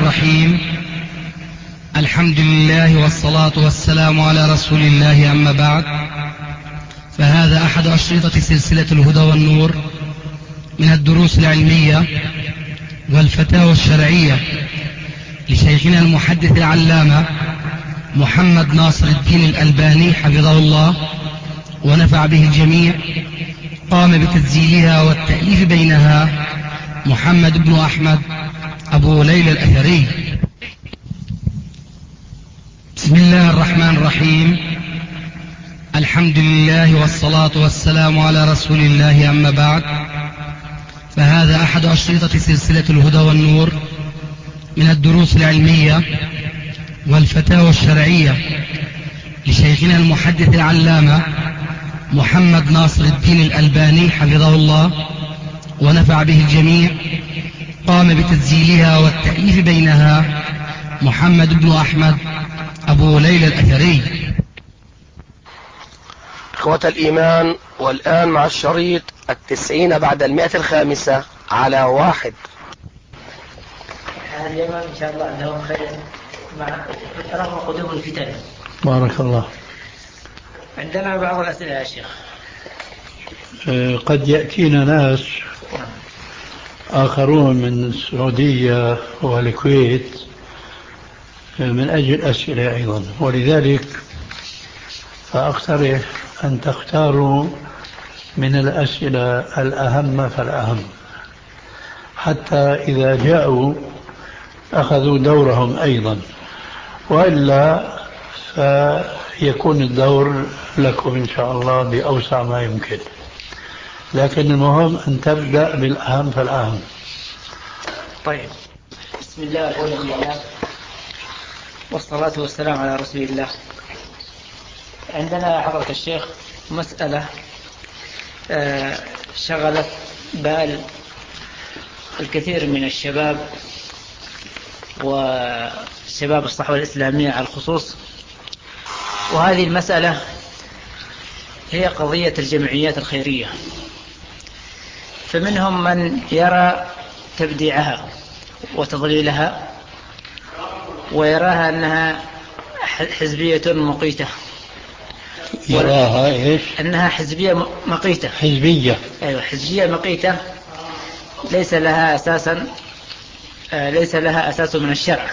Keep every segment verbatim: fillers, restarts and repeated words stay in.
الرحيم. الحمد لله والصلاة والسلام على رسول الله، أما بعد، فهذا أحد أشرطة سلسلة الهدى والنور من الدروس العلمية والفتاوى الشرعية لشيخنا المحدث العلامة محمد ناصر الدين الألباني حفظه الله ونفع به الجميع. قام بتسجيلها والتأليف بينها محمد بن أحمد أبو ليلى الأثري. بسم الله الرحمن الرحيم. الحمد لله والصلاة والسلام على رسول الله، أما بعد، فهذا أحد أشرطة سلسلة الهدى والنور من الدروس العلمية والفتاوى الشرعية لشيخنا المحدث العلامة محمد ناصر الدين الألباني حفظه الله ونفع به الجميع. قام بتسجيلها والتأليف بينها محمد بن أحمد أبو ليلى الأثري. إخوة الإيمان، والآن مع الشريط التسعين بعد المئة الخامسة على واحد. هذا اليوم إن شاء الله أنه خير مع رغم قدوم الفتن. بارك الله. عندنا بعض الأسئلة يا شيخ. قد يأتينا ناس آخرون من السعودية والكويت من أجل أسئلة أيضا، ولذلك فأقترح أن تختاروا من الأسئلة الأهم فالأهم، حتى إذا جاءوا أخذوا دورهم أيضا، وإلا فيكون الدور لكم إن شاء الله بأوسع ما يمكن. لكن المهم أن تبدأ بالأهم فالأهم. طيب، بسم الله والحمد لله والصلاة والسلام على رسول الله. عندنا حضرة الشيخ مسألة شغلت بال الكثير من الشباب وشباب الصحوة الإسلامية على الخصوص، وهذه المسألة هي قضية الجمعيات الخيرية. فمنهم من يرى تبديعها وتضليلها ويراها أنها حزبية مقيتة. يراها إيش؟ أنها حزبية مقيتة. حزبية. أيوة، حزبية مقيتة ليس لها أساسا ليس لها أساس من الشرع.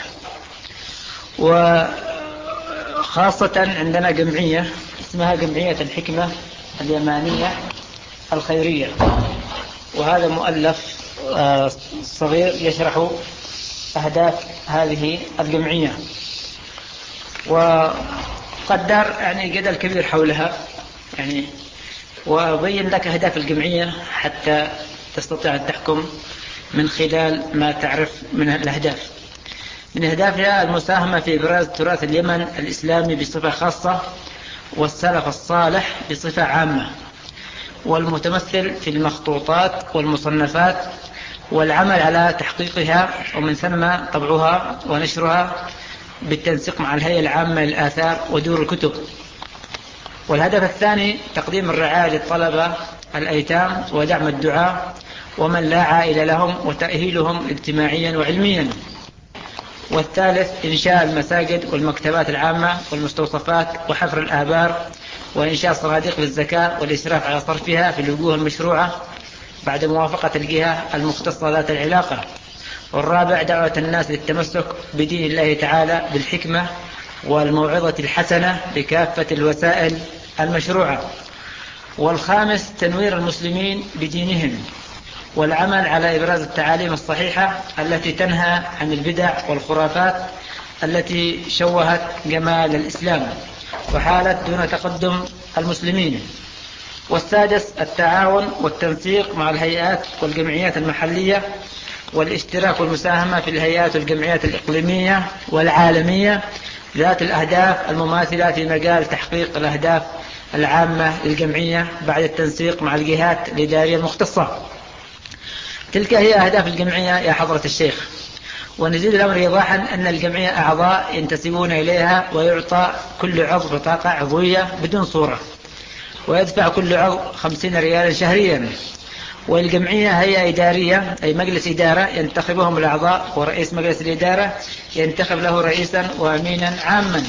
وخاصة عندنا جمعية اسمها جمعية الحكمة اليمانية الخيرية، وهذا مؤلف صغير يشرح أهداف هذه الجمعية، وقدر يعني جدل كبير حولها، يعني وبين لك أهداف الجمعية حتى تستطيع أن تحكم من خلال ما تعرف من الأهداف. من أهدافها المساهمة في إبراز تراث اليمن الإسلامي بصفة خاصة والسلف الصالح بصفة عامة، والمتمثل في المخطوطات والمصنفات والعمل على تحقيقها، ومن ثم طبعها ونشرها بالتنسيق مع الهيئة العامة للآثار ودور الكتب. والهدف الثاني تقديم الرعاية للطلبة الأيتام ودعم الدعاة ومن لا عائلة لهم وتأهيلهم اجتماعيا وعلميا. والثالث إنشاء المساجد والمكتبات العامة والمستوصفات وحفر الآبار وإنشاء صناديق للزكاة والإسراف على صرفها في الوجوه المشروعة بعد موافقة الجهة المختصة ذات العلاقة. والرابع دعوة الناس للتمسك بدين الله تعالى بالحكمة والموعظة الحسنة بكافة الوسائل المشروعة. والخامس تنوير المسلمين بدينهم والعمل على إبراز التعاليم الصحيحة التي تنهى عن البدع والخرافات التي شوهت جمال الإسلام وحالت دون تقدم المسلمين. والسادس التعاون والتنسيق مع الهيئات والجمعيات المحلية والاشتراك والمساهمة في الهيئات والجمعيات الإقليمية والعالمية ذات الأهداف المماثلة في مجال تحقيق الأهداف العامة للجمعية بعد التنسيق مع الجهات الإدارية المختصة. تلك هي أهداف الجمعية يا حضرة الشيخ. ونزيد الأمر إيضاحا أن الجمعية أعضاء ينتسبون إليها، ويعطى كل عضو بطاقة عضوية بدون صورة، ويدفع كل عضو خمسين ريالا شهريا، والجمعية هي إدارية أي مجلس إدارة ينتخبهم الأعضاء، ورئيس مجلس الإدارة ينتخب له رئيسا وأمينا عاما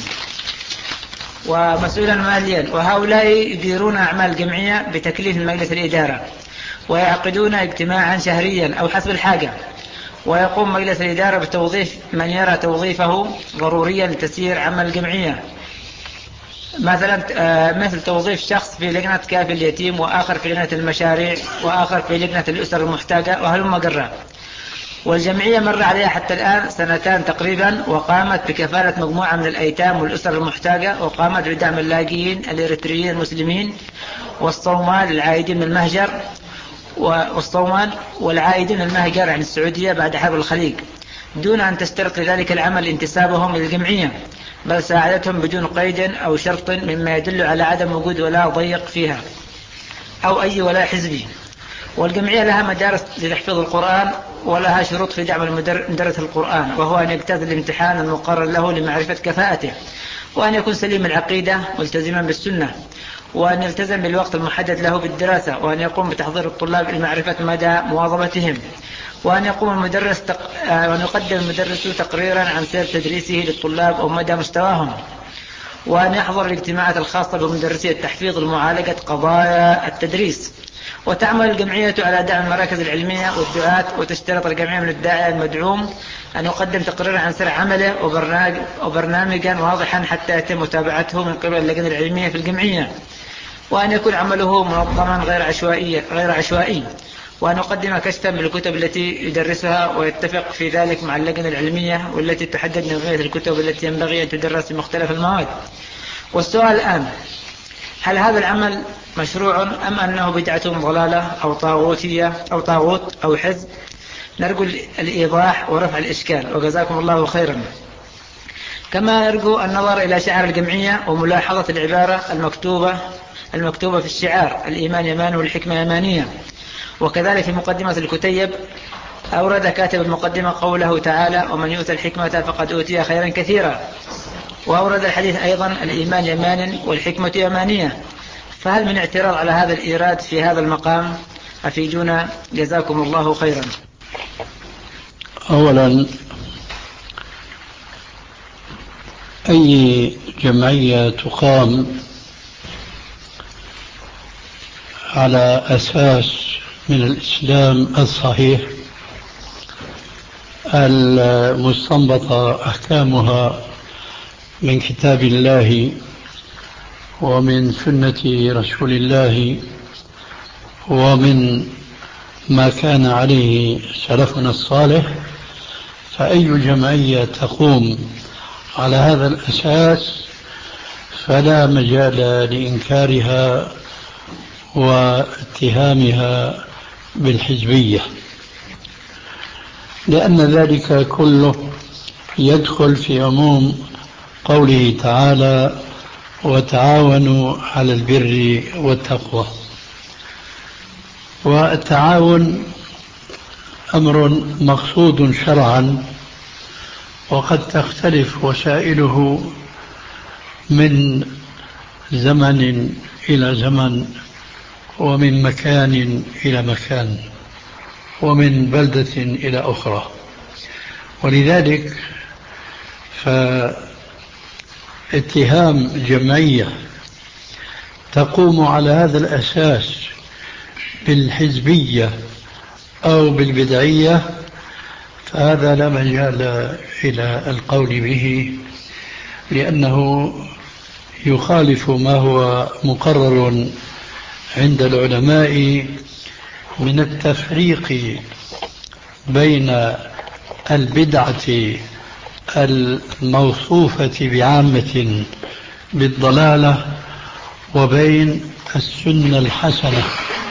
ومسؤولا ماليا، وهؤلاء يديرون أعمال الجمعية بتكليف مجلس الإدارة، ويعقدون اجتماعا شهريا أو حسب الحاجة، ويقوم مجلس الإدارة بتوظيف من يرى توظيفه ضروريا لتسيير عمل الجمعية، مثلا مثل توظيف شخص في لجنة كافل اليتيم، وآخر في لجنة المشاريع، وآخر في لجنة الأسر المحتاجة، وهلم جرا. والجمعية مر عليها حتى الآن سنتان تقريبا، وقامت بكفالة مجموعة من الأيتام والأسر المحتاجة، وقامت بدعم اللاجئين الإريتريين المسلمين والصومال العائدين من المهجر والصومال والعائدين من المهجر عن السعودية بعد حرب الخليج، دون أن تشترط لذلك العمل انتسابهم للجمعية، بل ساعدتهم بدون قيد أو شرط، مما يدل على عدم وجود ولاء ضيق فيها أو أي ولاء حزبي. والجمعية لها مدارس لتحفيظ القرآن، ولها شروط في دعم مدرس القرآن، وهو أن يجتاز الامتحان المقرر له لمعرفة كفاءته، وأن يكون سليم العقيدة ملتزما بالسنة، وأن يلتزم بالوقت المحدد له بالدراسة، وأن يقوم بتحضير الطلاب لمعرفة مدى مواظبتهم، وأن يقوم المدرس تق... وأن يقدم المدرس تقريرا عن سير تدريسه للطلاب أو مدى مستواهم، وأن يحضر الاجتماعات الخاصة بمدرسي التحفيظ لمعالجة قضايا التدريس. وتعمل الجمعية على دعم المراكز العلمية والدعاة، وتشترط الجمعية من الداعية المدعوم أن يقدم تقريرا عن سير عمله وبرنامجا واضحا حتى يتم متابعته من قبل اللجنة العلمية في الجمعية، وأن يكون عمله منظما غير عشوائي غير عشوائي وأن يقدم كشفا بالكتب التي يدرسها، ويتفق في ذلك مع اللجنة العلمية والتي تحدد نوعية الكتب التي ينبغي أن تدرس في مختلف المواد. والسؤال الآن: هل هذا العمل مشروع أم أنه بدعة ضلالة أو طاغوتية أو طاغوت أو حزب؟ نرجو الإيضاح ورفع الإشكال، وجزاكم الله خيرا. كما نرجو النظر إلى شعار الجمعية وملاحظة العبارة المكتوبة المكتوبة في الشعار: الإيمان يمان والحكمة يمانية. وكذلك في مقدمة الكتيب أورد كاتب المقدمة قوله تعالى: ومن يؤتى الحكمة فقد أوتي خيرا كثيرا. وأورد الحديث أيضا: الإيمان يمان والحكمة يمانية. فهل من اعتراض على هذا الإيراد في هذا المقام؟ أفيدونا جزاكم الله خيرا. أولا، أي جمعية تقام على أساس من الإسلام الصحيح المستنبطة أحكامها من كتاب الله ومن سنة رسول الله ومن ما كان عليه سلفنا الصالح، فأي جمعية تقوم على هذا الأساس فلا مجال لإنكارها واتهامها بالحزبية، لأن ذلك كله يدخل في عموم قوله تعالى: وتعاونوا على البر والتقوى. والتعاون أمر مقصود شرعا، وقد تختلف وسائله من زمن إلى زمن، ومن مكان إلى مكان، ومن بلدة إلى أخرى. ولذلك فاتهام جمعية تقوم على هذا الأساس بالحزبية أو بالبدعية فهذا لا مجال إلى القول به، لأنه يخالف ما هو مقرر عند العلماء من التفريق بين البدعة الموصوفة بعامة بالضلالة وبين السنة الحسنة.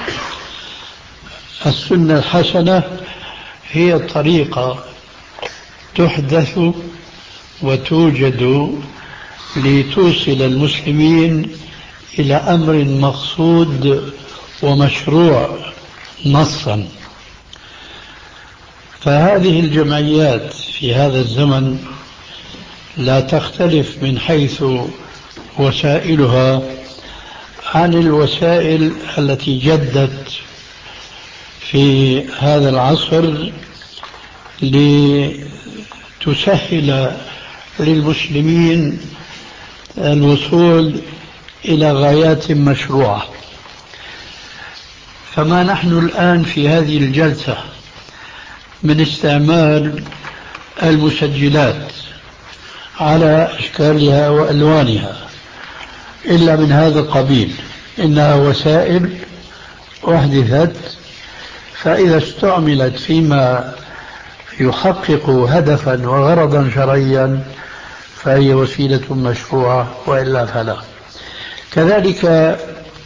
السنة الحسنة هي طريقة تحدث وتوجد لتوصل المسلمين إلى أمر مقصود ومشروع نصا. فهذه الجمعيات في هذا الزمن لا تختلف من حيث وسائلها عن الوسائل التي جدت في هذا العصر لتسهل للمسلمين الوصول إلى غايات مشروعة. فما نحن الآن في هذه الجلسة من استعمال المسجلات على أشكالها وألوانها إلا من هذا القبيل، إنها وسائل أحدثت، فإذا استعملت فيما يحقق هدفا وغرضا شرعيا فهي وسيلة مشروعة، وإلا فلا. كذلك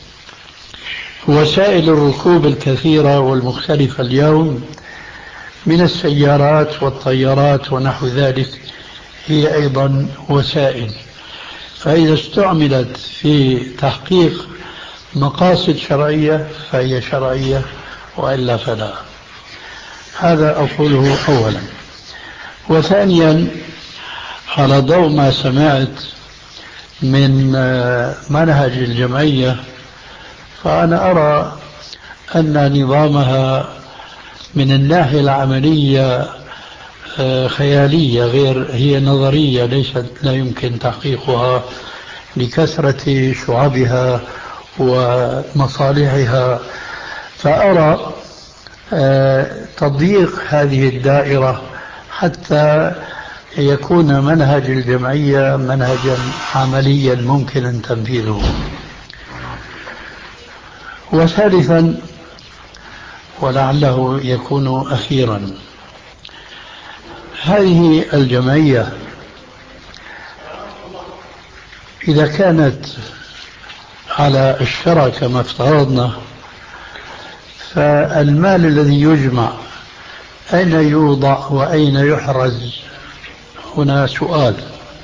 وسائل الركوب الكثيرة والمختلفة اليوم من السيارات والطيارات ونحو ذلك هي أيضا وسائل، فإذا استعملت في تحقيق مقاصد شرعية فهي شرعية، وإلا فلا. هذا أقوله أولا. وثانيا، على ضوء ما سمعت من منهج الجمعية، فأنا أرى أن نظامها من الناحية العملية خيالية، غير هي نظرية، ليست لا يمكن تحقيقها لكثرة شعبها ومصالحها. فأرى تضييق هذه الدائرة حتى يكون منهج الجمعية منهجا عمليا ممكن تنفيذه. وثالثا، ولعله يكون أخيرا، هذه الجمعية إذا كانت على الشرع كما افترضنا، فالمال الذي يجمع أين يوضع وأين يحرز؟ هنا سؤال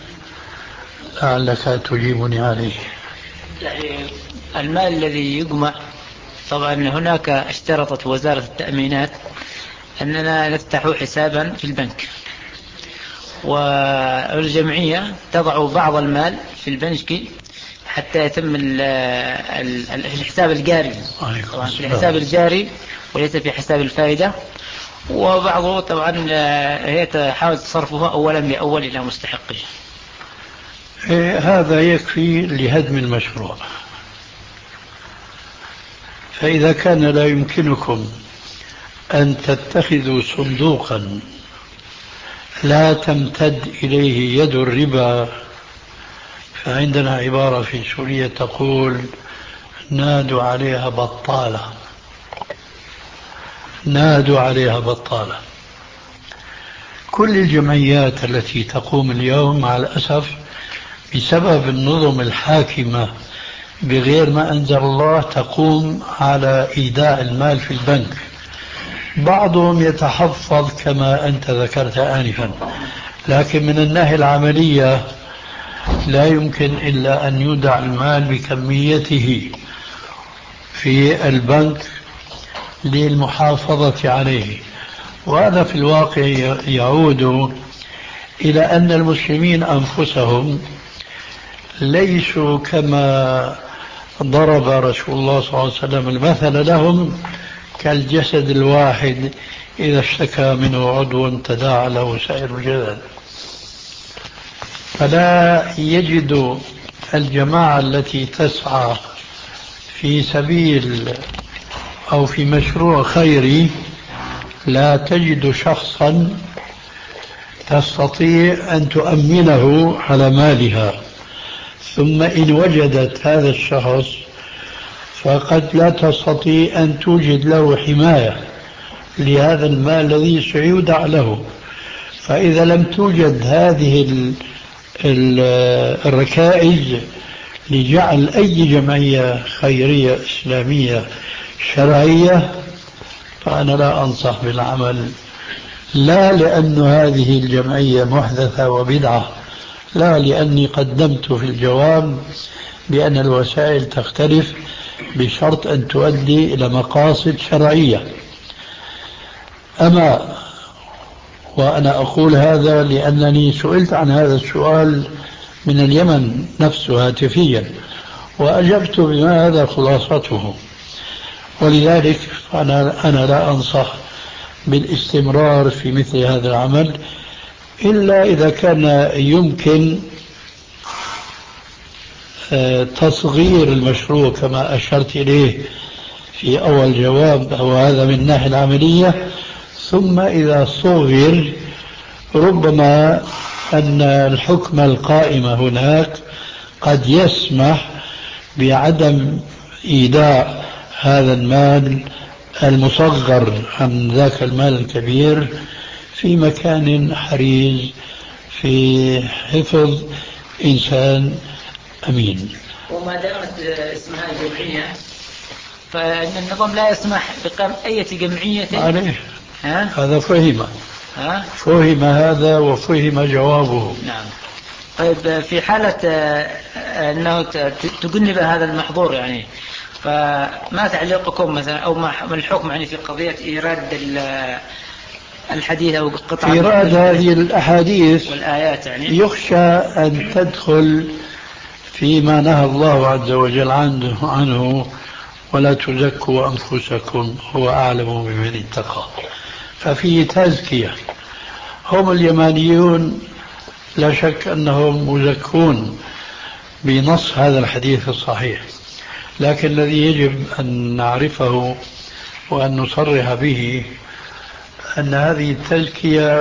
لعلك تجيبني عليه. يعني المال الذي يجمع، طبعا هناك اشترطت وزارة التأمينات أننا نفتح حسابا في البنك، والجمعية تضع بعض المال في البنك حتى يتم الحساب الجاري، طبعا في الحساب الجاري وليس في حساب الفائدة. وبعضه طبعا هي تحاول تصرفها أولا بأول إلى مستحقه. هذا يكفي لهدم المشروع. فإذا كان لا يمكنكم أن تتخذوا صندوقا لا تمتد إليه يد الربا، فعندنا عبارة في سوريا تقول: نادوا عليها بطالة، نادوا عليها بطالة. كل الجمعيات التي تقوم اليوم مع الأسف بسبب النظم الحاكمة بغير ما أنزل الله تقوم على إيداع المال في البنك. بعضهم يتحفظ كما أنت ذكرت آنفا، لكن من الناحية العملية لا يمكن إلا أن يودع المال بكميته في البنك للمحافظة عليه. وهذا في الواقع يعود إلى أن المسلمين أنفسهم ليسوا كما ضرب رسول الله صلى الله عليه وسلم المثل لهم كالجسد الواحد إذا اشتكى منه عضو تداعى له سائر الجسد. فلا يجد الجماعة التي تسعى في سبيل أو في مشروع خيري، لا تجد شخصا تستطيع أن تؤمنه على مالها، ثم إن وجدت هذا الشخص فقد لا تستطيع أن توجد له حماية لهذا المال الذي سيودع له. فإذا لم توجد هذه الركائز لجعل أي جمعية خيرية إسلامية شرعية، فأنا لا أنصح بالعمل، لا لأن هذه الجمعية محدثة وبدعة، لا لأني قدمت في الجواب بأن الوسائل تختلف بشرط أن تؤدي إلى مقاصد شرعية. أما وأنا أقول هذا لأنني سئلت عن هذا السؤال من اليمن نفسه هاتفيا، وأجبت بما هذا خلاصته. ولذلك أنا, أنا لا أنصح بالاستمرار في مثل هذا العمل إلا إذا كان يمكن تصغير المشروع كما أشرت إليه في أول جواب، وهذا من الناحية العملية. ثم إذا صغر ربما أن الحكم القائم هناك قد يسمح بعدم إيداع هذا المال المصغر عن ذاك المال الكبير في مكان حريز في حفظ إنسان أمين. وما دامت اسمها جمعية فإن النظام لا يسمح بقام أي جمعية عليه. ها؟ هذا فهم ها؟ فهم هذا وفهم جوابه. نعم. طيب في حالة أنه تجنب هذا المحظور يعني، فما تعليقكم مثلا أو ما الحكم يعني في قضية إيراد الحديث أو قطعة إيراد هذه الأحاديث والآيات يعني يخشى أن تدخل فيما نهى الله عز وجل عنه, عنه ولا تزكوا أنفسكم هو أعلم بمن اتقى، ففيه تزكية. هم اليمانيون لا شك أنهم مزكون بنص هذا الحديث الصحيح، لكن الذي يجب أن نعرفه وأن نصرح به أن هذه التزكية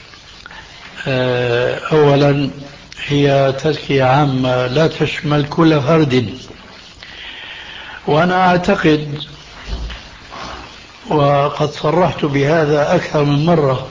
أولا هي تزكية عامة لا تشمل كل فرد. وأنا أعتقد وقد صرحت بهذا أكثر من مرة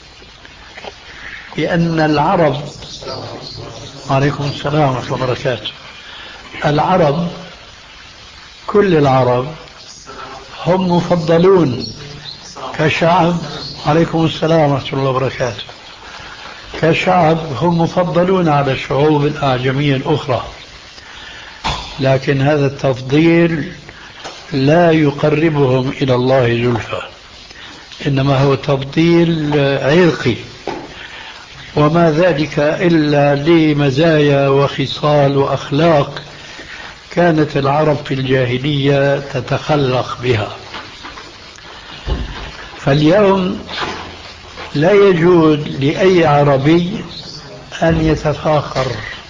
بأن العرب عليكم السلام ورحمة الله وبركاته العرب كل العرب هم مفضلون كشعب. عليكم السلام ورحمة الله وبركاته. كشعب هم مفضلون على الشعوب الأعجمية الأخرى، لكن هذا التفضيل لا يقربهم إلى الله زلفى، إنما هو تفضيل عرقي، وما ذلك إلا لمزايا وخصال وأخلاق كانت العرب في الجاهلية تتخلق بها. فاليوم لا يجوز لأي عربي أن يتفاخر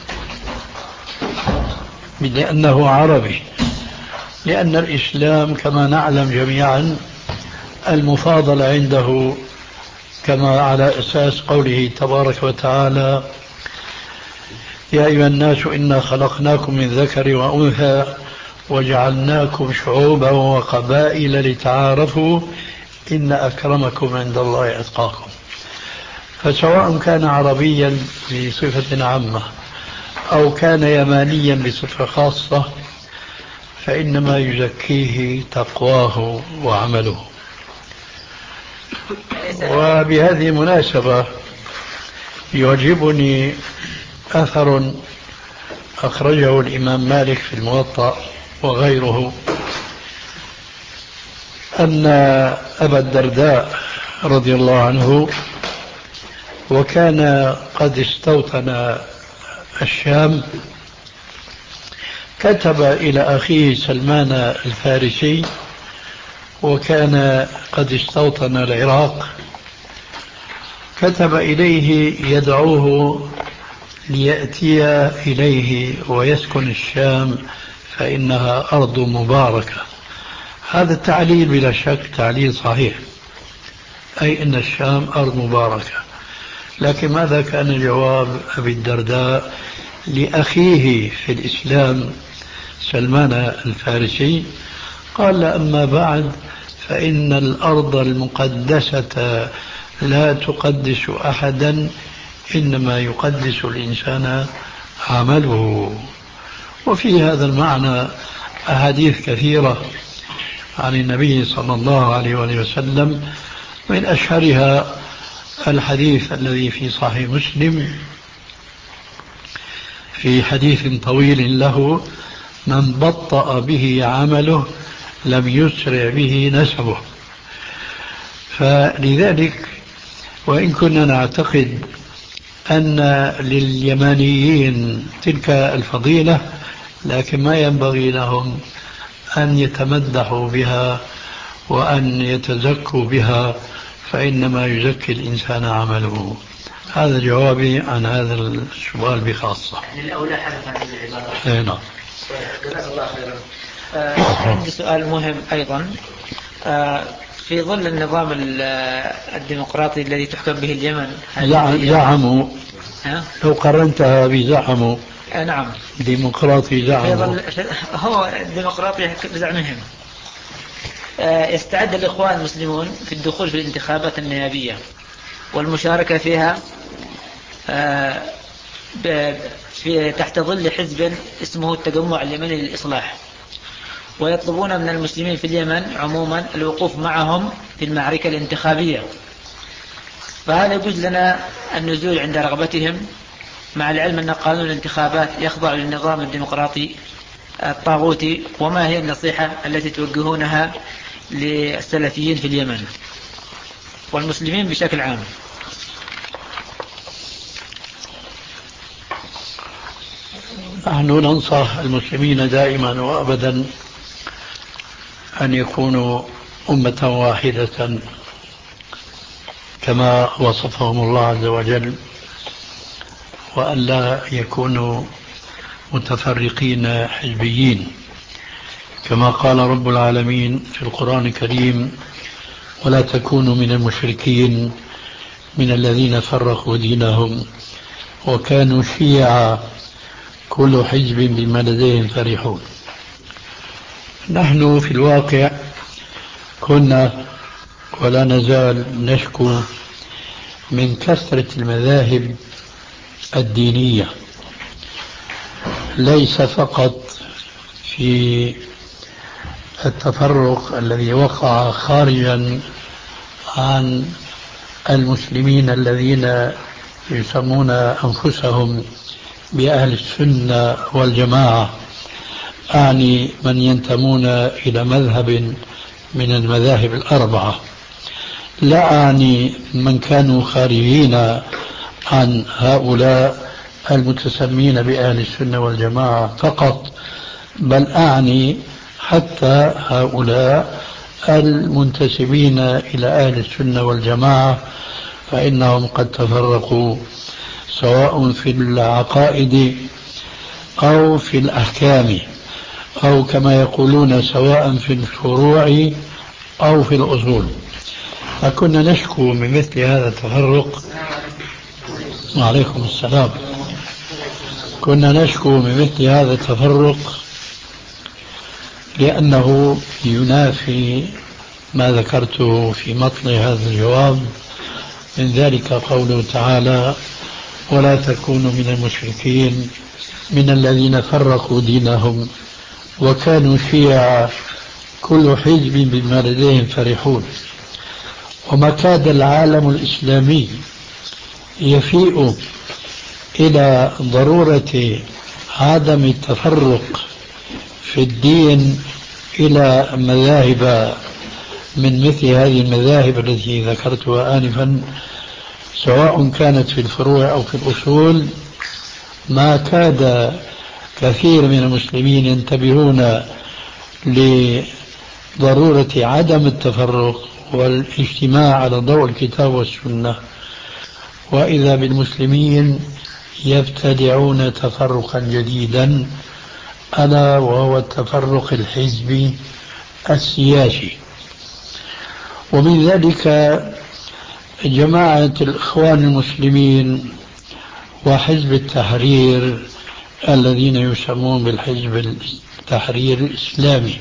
لأنه عربي، لأن الإسلام كما نعلم جميعا المفاضلة عنده كما على أساس قوله تبارك وتعالى يا أيها الناس إنا خلقناكم من ذكر وأنثى وجعلناكم شعوبا وقبائل لتعارفوا إن أكرمكم عند الله أتقاكم. فسواء كان عربيا بصفة عامة أو كان يمانيا بصفة خاصة فإنما يزكيه تقواه وعمله. وبهذه المناسبة يعجبني أثر أخرجه الإمام مالك في الموطأ وغيره أن أبا الدرداء رضي الله عنه وكان قد استوطن الشام كتب إلى أخيه سلمان الفارسي وكان قد استوطن العراق، كتب إليه يدعوه ليأتي إليه ويسكن الشام فإنها أرض مباركة. هذا التعليل بلا شك تعليل صحيح، أي أن الشام أرض مباركة. لكن ماذا كان جواب أبي الدرداء لأخيه في الإسلام سلمان الفارسي؟ قال أما بعد فإن الأرض المقدسة لا تقدس أحدا إنما يقدس الإنسان عمله. وفي هذا المعنى أحاديث كثيرة عن النبي صلى الله عليه وسلم، من أشهرها الحديث الذي في صحيح مسلم في حديث طويل له من بطأ به عمله لم يسرع به نسبه. فلذلك وإن كنا نعتقد أن لليمانيين تلك الفضيلة، لكن ما ينبغي لهم أن يتمدحوا بها وأن يتزكوا بها، فإنما يزكي الإنسان عمله. هذا جوابي عن هذا السؤال بخاصة. يعني الأولى حدث عن العبارة. اي نعم. جزاك الله خيرا. آه عندي سؤال مهم أيضا. آه في ظل النظام الديمقراطي الذي تحكم به اليمن، زعموا لو قرنتها بزعموا آه نعم ديمقراطي زعموا هو الديمقراطي بزعمهم. آه يستعد الإخوان المسلمون في الدخول في الانتخابات النيابية والمشاركة فيها آه في تحت ظل حزب اسمه التجمع اليمني للإصلاح، ويطلبون من المسلمين في اليمن عموما الوقوف معهم في المعركة الانتخابية. فهل يجوز لنا النزول عند رغبتهم، مع العلم أن قانون الانتخابات يخضع للنظام الديمقراطي الطاغوتي؟ وما هي النصيحة التي توجهونها للسلفيين في اليمن والمسلمين بشكل عام؟ نحن ننصح المسلمين دائما وأبدا أن يكونوا أمة واحدة كما وصفهم الله عز وجل، وأن لا يكونوا متفرقين حزبيين، كما قال رب العالمين في القرآن الكريم: ولا تكونوا من المشركين من الذين فرقوا دينهم وكانوا شيعا كل حزب بما لديهم فرحون. نحن في الواقع كنا ولا نزال نشكو من كثرة المذاهب الدينية، ليس فقط في التفرق الذي وقع خارجا عن المسلمين الذين يسمون أنفسهم بأهل السنة والجماعة، أعني من ينتمون إلى مذهب من المذاهب الأربعة، لا أعني من كانوا خارجين عن هؤلاء المتسمين بأهل السنة والجماعة فقط، بل أعني حتى هؤلاء المنتسبين إلى أهل السنة والجماعة، فإنهم قد تفرقوا سواء في العقائد أو في الأحكام، أو كما يقولون سواء في الفروع أو في الأصول. فكنا نشكو من مثل هذا التفرق. وعليكم السلام. كنا نشكو من مثل هذا التفرق لأنه ينافي ما ذكرته في مطلع هذا الجواب، من ذلك قوله تعالى: ولا تكونوا من المشركين من الذين فرقوا دينهم وكانوا شيعا كل حزب بما لديهم فرحون. وما كاد العالم الإسلامي يفيء إلى ضرورة عدم التفرق في الدين إلى مذاهب من مثل هذه المذاهب التي ذكرتها آنفا، سواء كانت في الفروع أو في الأصول، ما كاد كثير من المسلمين ينتبهون لضرورة عدم التفرق والاجتماع على ضوء الكتاب والسنة، وإذا بالمسلمين يبتدعون تفرقا جديدا، ألا وهو التفرق الحزبي السياسي. ومن ذلك جماعة الإخوان المسلمين وحزب التحرير الذين يسمون بالحزب التحرير الإسلامي،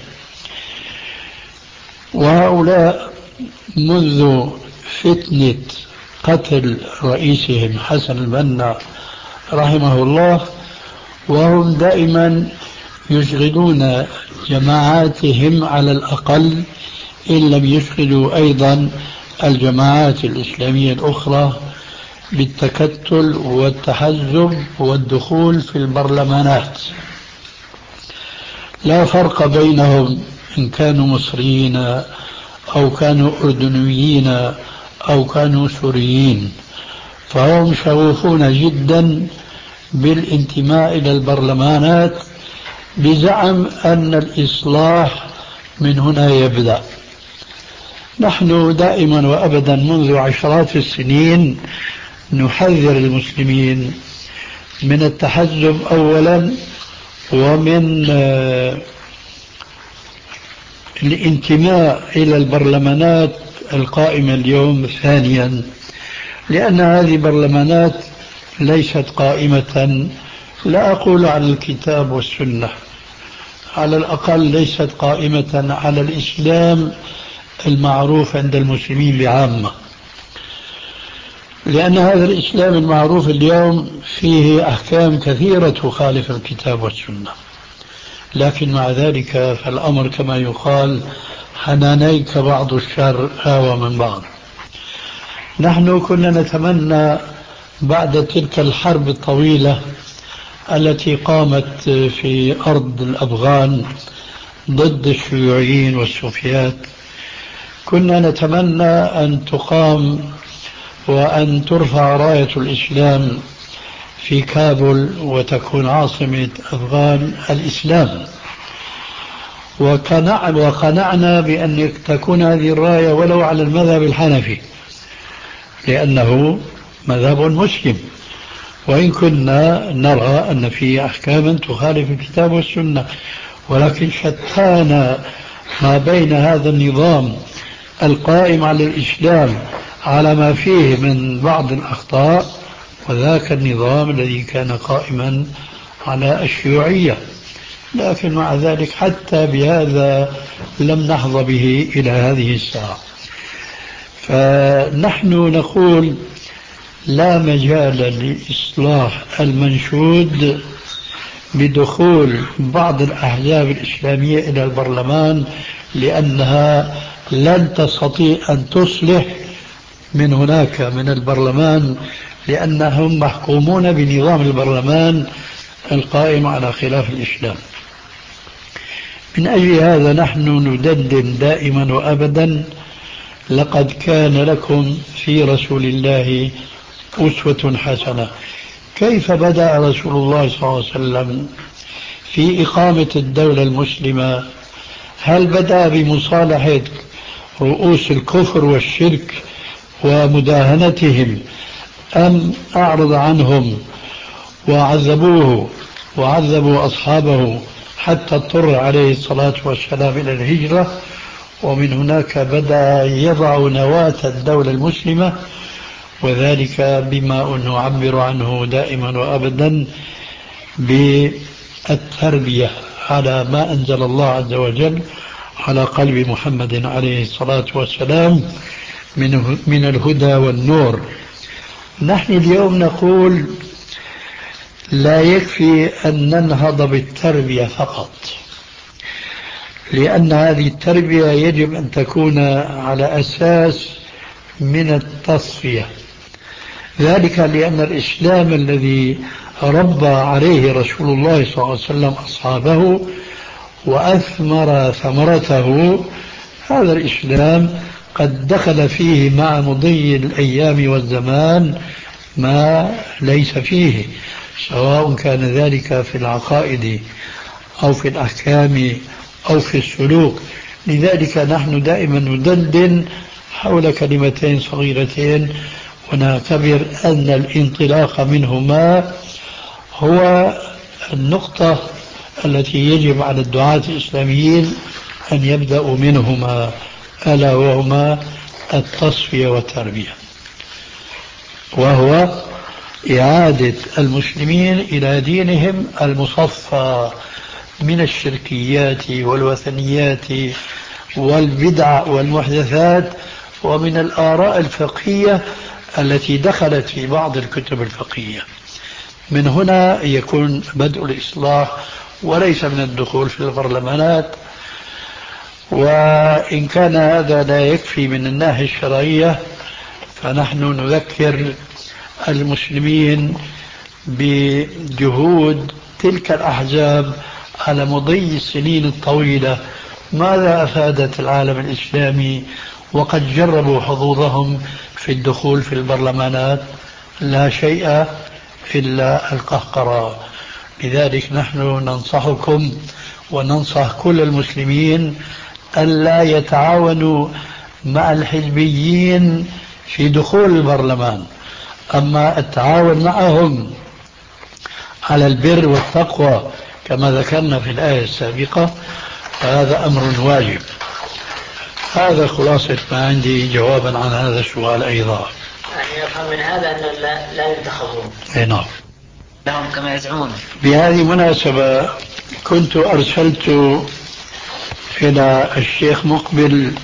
وهؤلاء منذ فتنة قتل رئيسهم حسن البنا رحمه الله وهم دائما يشغلون جماعاتهم على الأقل، إن لم يشغلوا أيضا الجماعات الإسلامية الأخرى، بالتكتل والتحزب والدخول في البرلمانات. لا فرق بينهم إن كانوا مصريين أو كانوا أردنيين أو كانوا سوريين، فهم شغوفون جدا بالانتماء إلى البرلمانات بزعم أن الإصلاح من هنا يبدأ. نحن دائما وأبدا منذ عشرات السنين نحذر المسلمين من التحزب أولا، ومن الانتماء إلى البرلمانات القائمة اليوم ثانيا، لأن هذه برلمانات ليست قائمة، لا أقول على الكتاب والسنة، على الأقل ليست قائمة على الإسلام المعروف عند المسلمين بعامة، لأن هذا الإسلام المعروف اليوم فيه أحكام كثيرة تخالف الكتاب والسنة. لكن مع ذلك فالأمر كما يقال حنانيك بعض الشر هاوى من بعض. نحن كنا نتمنى بعد تلك الحرب الطويلة التي قامت في أرض الأفغان ضد الشيوعيين والسوفيات، كنا نتمنى أن تقام وأن ترفع راية الإسلام في كابول وتكون عاصمة أفغان الإسلام، وقنعنا بأن تكون هذه الراية ولو على المذهب الحنفي لأنه مذهب مسلم، وإن كنا نرى أن فيه أحكاما تخالف الكتاب والسنة، ولكن شتان ما بين هذا النظام القائم على الإسلام على ما فيه من بعض الأخطاء وذاك النظام الذي كان قائما على الشيوعية. لكن مع ذلك حتى بهذا لم نحظى به إلى هذه الساعة. فنحن نقول لا مجال لإصلاح المنشود بدخول بعض الأحزاب الإسلامية إلى البرلمان، لأنها لن تستطيع أن تصلح من هناك من البرلمان، لأنهم محكومون بنظام البرلمان القائم على خلاف الإسلام. من أجل هذا نحن ندندن دائما وأبدا لقد كان لكم في رسول الله أسوة حسنة. كيف بدأ رسول الله صلى الله عليه وسلم في إقامة الدولة المسلمة؟ هل بدأ بمصالحة رؤوس الكفر والشرك ومداهنتهم، أم أعرض عنهم وعذبوه وعذبوا أصحابه حتى اضطر عليه الصلاة والسلام إلى الهجرة، ومن هناك بدأ يضع نواة الدولة المسلمة، وذلك بما نعبر عنه دائما وأبدا بالتربية على ما أنزل الله عز وجل على قلب محمد عليه الصلاة والسلام من من الهدى والنور. نحن اليوم نقول لا يكفي أن ننهض بالتربية فقط، لأن هذه التربية يجب أن تكون على أساس من التصفية، ذلك لأن الإسلام الذي ربى عليه رسول الله صلى الله عليه وسلم أصحابه وأثمر ثمرته، هذا الإسلام قد دخل فيه مع مضي الأيام والزمان ما ليس فيه، سواء كان ذلك في العقائد أو في الأحكام أو في السلوك. لذلك نحن دائما ندندن حول كلمتين صغيرتين ونعتبر أن الانطلاق منهما هو النقطة التي يجب على الدعاة الإسلاميين أن يبدأوا منهما، ألا وهما التصفية والتربية، وهو إعادة المسلمين إلى دينهم المصفى من الشركيات والوثنيات والبدع والمحدثات ومن الآراء الفقهية التي دخلت في بعض الكتب الفقهية. من هنا يكون بدء الإصلاح وليس من الدخول في البرلمانات. وإن كان هذا لا يكفي من الناحية الشرعية، فنحن نذكر المسلمين بجهود تلك الأحزاب على مضي السنين الطويلة، ماذا أفادت العالم الإسلامي وقد جربوا حظوظهم في الدخول في البرلمانات؟ لا شيء إلا القهقرة. لذلك نحن ننصحكم وننصح كل المسلمين ألا يتعاونوا مع الحزبيين في دخول البرلمان، أما التعاون معهم على البر والتقوى كما ذكرنا في الآية السابقة فهذا أمر واجب. هذا خلاصة ما عندي جوابا عن هذا السؤال أيضا. يعني يفهم من هذا أن لا, لا ينتخبون. اي نعم. لهم كما يزعمون. بهذه المناسبة كنت أرسلت إلى الشيخ مقبل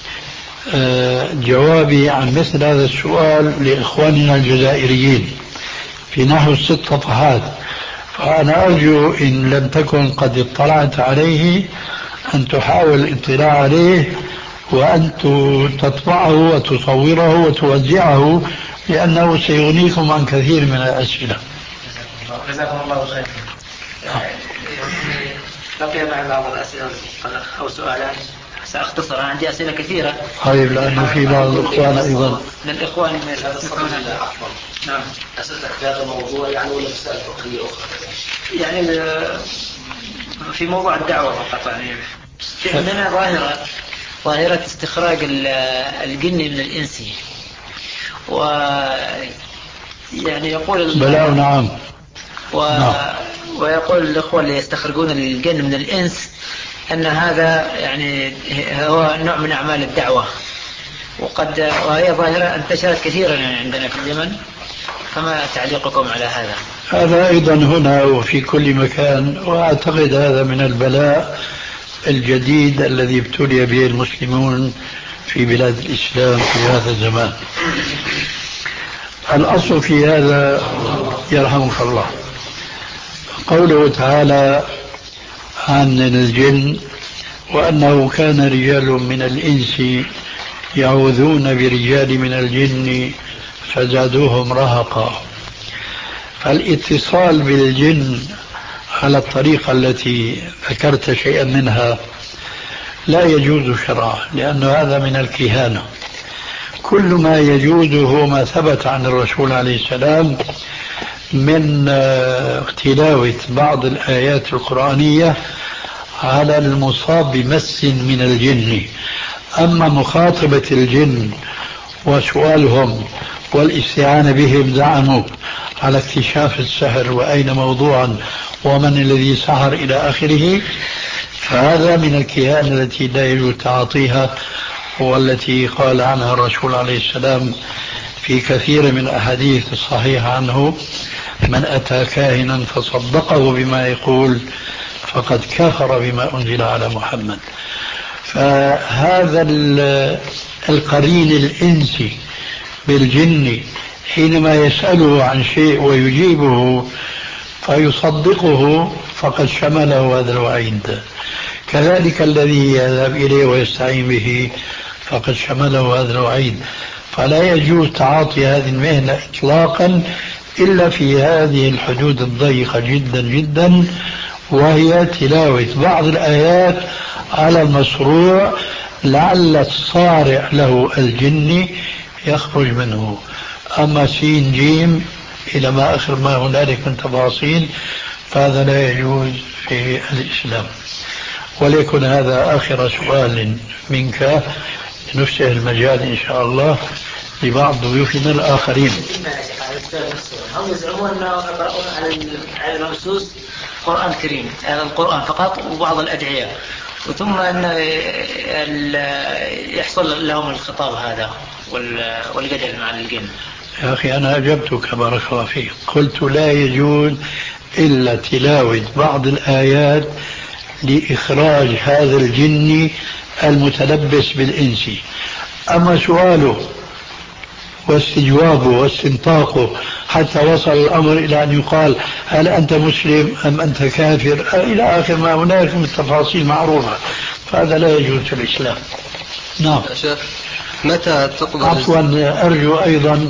جوابي عن مثل هذا السؤال لإخواننا الجزائريين في نحو ست صفحات، فأنا أرجو إن لم تكن قد اطلعت عليه أن تحاول الاطلاع عليه وأن تطبعه وتصوره وتوزعه، لأنه سيغنيكم عن كثير من الأسئلة. جزاكم الله خير. بقي معي بعض الأسئلة أو سؤالات سأختصر، أنا عندي أسئلة كثيرة. طيب، لأنه في بعض الإخوان أيضا من الإخوان من هذا الصدر. نعم. أسألتك في هذا الموضوع يعني ولا مسائل فقهية أخرى؟ يعني في موضوع الدعوة فقط. يعني عندنا ظاهرة ظاهرة استخراج الجن من الإنس، و يعني يقول بلاء نعم. و... نعم. ويقول الأخوة اللي يستخرجون الجن من الإنس أن هذا يعني هو نوع من أعمال الدعوة، وقد وهي ظاهرة انتشرت كثيرا يعني عندنا في اليمن، فما تعليقكم على هذا؟ هذا أيضا هنا وفي كل مكان، وأعتقد هذا من البلاء الجديد الذي ابتلي به المسلمون في بلاد الإسلام في هذا الزمان. الأصل في هذا يرحمك الله قوله تعالى عن الجن وأنه كان رجال من الإنس يعوذون برجال من الجن فزادوهم رهقا. فالاتصال بالجن على الطريقة التي ذكرت شيئا منها لا يجوز شرعا، لأن هذا من الكهانة. كل ما يجوز هو ما ثبت عن الرسول عليه السلام من تلاوة بعض الآيات القرآنية على المصاب بمس من الجن. أما مخاطبة الجن وسؤالهم والاستعانة بهم زعموا على اكتشاف السحر وأين موضوعا ومن الذي سحر إلى آخره، فهذا من الكهانة التي لا يجوز تعاطيها، والتي قال عنها الرسول عليه السلام في كثير من الأحاديث الصحيحة عنه: من أتى كاهنا فصدقه بما يقول فقد كفر بما أنزل على محمد. فهذا القرين الإنسي بالجن حينما يسأله عن شيء ويجيبه فيصدقه فقد شمله هذا الوعيد، كذلك الذي يذهب إليه ويستعين به فقد شمله هذا الوعيد. فلا يجوز تعاطي هذه المهنة إطلاقا إلا في هذه الحدود الضيقة جدا جدا، وهي تلاوة بعض الآيات على المشروع لعل الصارع له الجن يخرج منه. أما سين جيم إلى ما آخر ما هنالك من تفاصيل فهذا لا يجوز في الإسلام. وليكن هذا آخر سؤال منك، نفتح المجال إن شاء الله لبعض ضيوفنا الآخرين. هم يزعمون أنه يقرؤون على المنصوص قرآن كريم، على القرآن فقط وبعض الأدعية، وثم أن يحصل لهم الخطاب هذا والجدل مع الجن. يا أخي أنا أجبتك بارك الله فيك، قلت لا يجوز إلا تلاوة بعض الآيات لإخراج هذا الجن المتلبس بالإنس. أما سؤاله واستجوابه واستنطاقه حتى وصل الأمر إلى أن يقال هل أنت مسلم أم أنت كافر إلى آخر ما هناك من التفاصيل معروفة، فهذا لا يجوز في الإسلام. نعم. متى تقدر عفوا أرجو أيضا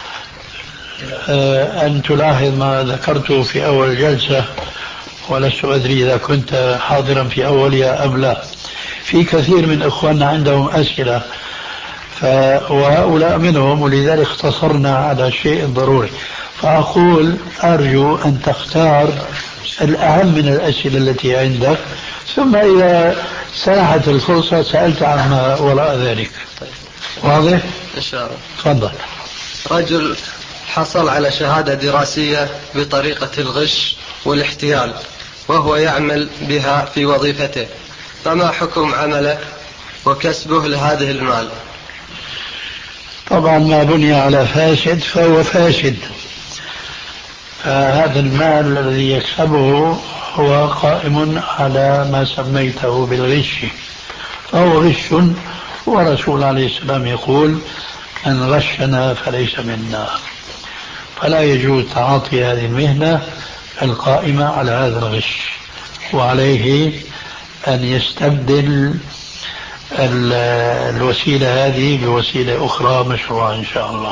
أن تلاحظ ما ذكرته في أول جلسة، ولست أدري إذا كنت حاضرا في أولها أم لا. في كثير من إخواننا عندهم أسئلة وهؤلاء منهم، ولذلك اختصرنا على شيء ضروري. فأقول أرجو أن تختار الأهم من الأسئلة التي عندك، ثم إذا سنحت الفرصة سألت عما وراء ذلك. واضح؟ إن شاء الله. تفضل. رجل حصل على شهادة دراسية بطريقة الغش والاحتيال وهو يعمل بها في وظيفته، فما حكم عمله وكسبه لهذه المال؟ طبعا ما بني على فاسد فهو فاسد. فهذا المال الذي يكسبه هو قائم على ما سميته بالغش، فهو غش، ورسول عليه السلام يقول من غشنا فليس منا. فلا يجوز تعاطي هذه المهنة القائمة على هذا الغش، وعليه أن يستبدل الوسيلة هذه بوسيلة أخرى مشروعة إن شاء الله.